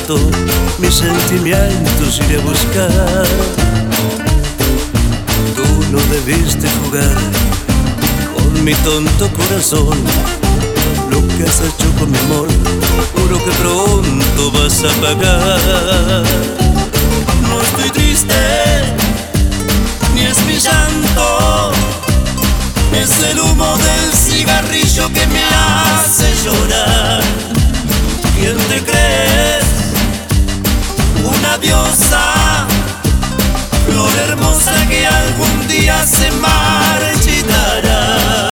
tanto, mis sentimientos iré a buscar. Tú no debiste jugar con mi tonto corazón. Lo que has hecho con mi amor, juro que pronto vas a pagar. No estoy triste, ni es mi llanto, es el humo del cigarrillo que me hace